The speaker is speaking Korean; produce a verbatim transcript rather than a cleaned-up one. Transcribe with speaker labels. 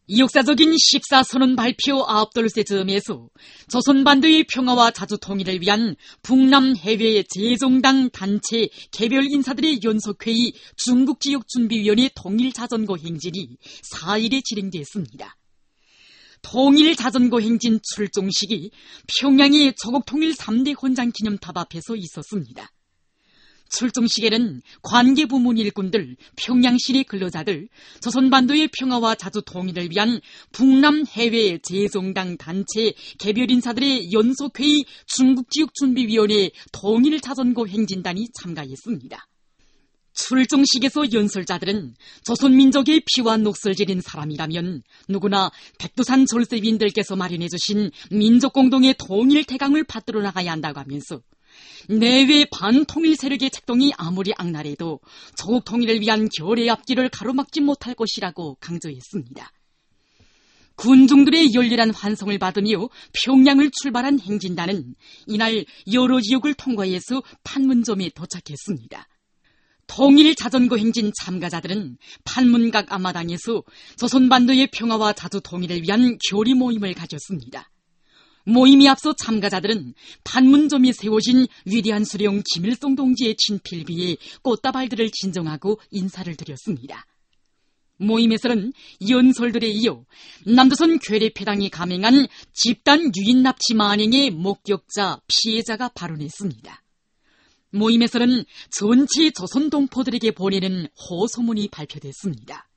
Speaker 1: 역사적인 식사선언 발표 아홉돌세 즈음에서 조선반도의 평화와 자주통일을 위한 북남 해외 재정당 단체 개별 인사들의 연석회의 중국지역준비위원회 통일자전거 행진이 사 일에 진행됐습니다. 통일자전거 행진 출종식이 평양의 조국통일 삼 대 헌장 기념탑 앞에서 있었습니다. 출종식에는 관계부문 일꾼들, 평양시내 근로자들, 조선반도의 평화와 자주통일을 위한 북남 해외 재정당 단체 개별 인사들의 연속회의 중국지역준비위원회 통일자전거 행진단이 참가했습니다. 출종식에서 연설자들은 조선민족의 피와 녹슬 지린 사람이라면 누구나 백두산 졸세빈들께서 마련해주신 민족공동의 통일태강을 받들어 나가야 한다고 하면서 내외 반통일 세력의 책동이 아무리 악랄해도 조국 통일을 위한 결의 앞길을 가로막지 못할 것이라고 강조했습니다. 군중들의 열렬한 환송을 받으며 평양을 출발한 행진단은 이날 여러 지역을 통과해서 판문점에 도착했습니다. 통일 자전거 행진 참가자들은 판문각 앞마당에서 조선반도의 평화와 자주통일을 위한 교리 모임을 가졌습니다. 모임이 앞서 참가자들은 판문점에 세워진 위대한 수령 김일성 동지의 친필비에 꽃다발들을 진정하고 인사를 드렸습니다. 모임에서는 연설들에 이어 남조선 괴뢰패당이 감행한 집단 유인 납치 만행의 목격자, 피해자가 발언했습니다. 모임에서는 전체 조선 동포들에게 보내는 호소문이 발표됐습니다.